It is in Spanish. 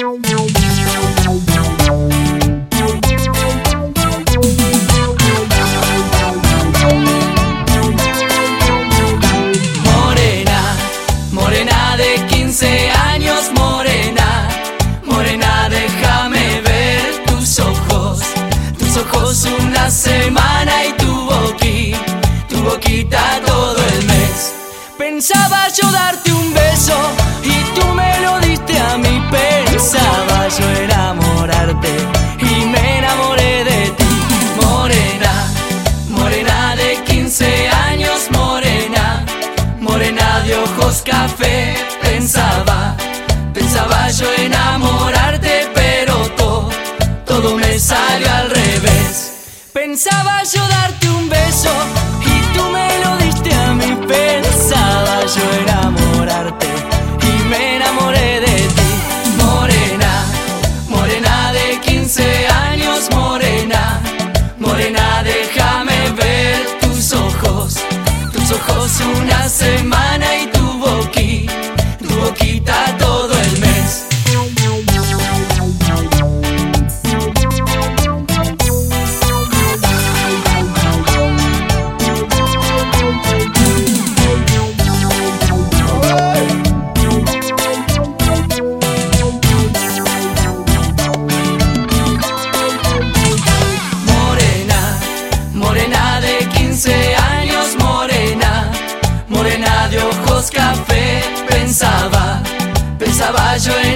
Morena, morena de 15 años, morena, morena, déjame ver tus ojos una semana y tu boquita todo el mes. Pensaba yo darte un beso y tú me lo diste a mí. Pensaba yo enamorarte y me enamoré de ti. Morena, morena de 15 años, morena, morena de ojos café. Pensaba yo enamorarte, pero todo me salió al revés. Pensaba yo darte un beso y tú me lo diste a mí. Pensaba yo enamorarte y me enamoré de ti. Morena, morena de 15 años, morena, morena, déjame ver tus ojos una semana y tu boquita todo el mes. Morena de 15 años, morena, morena de ojos café. Pensaba yo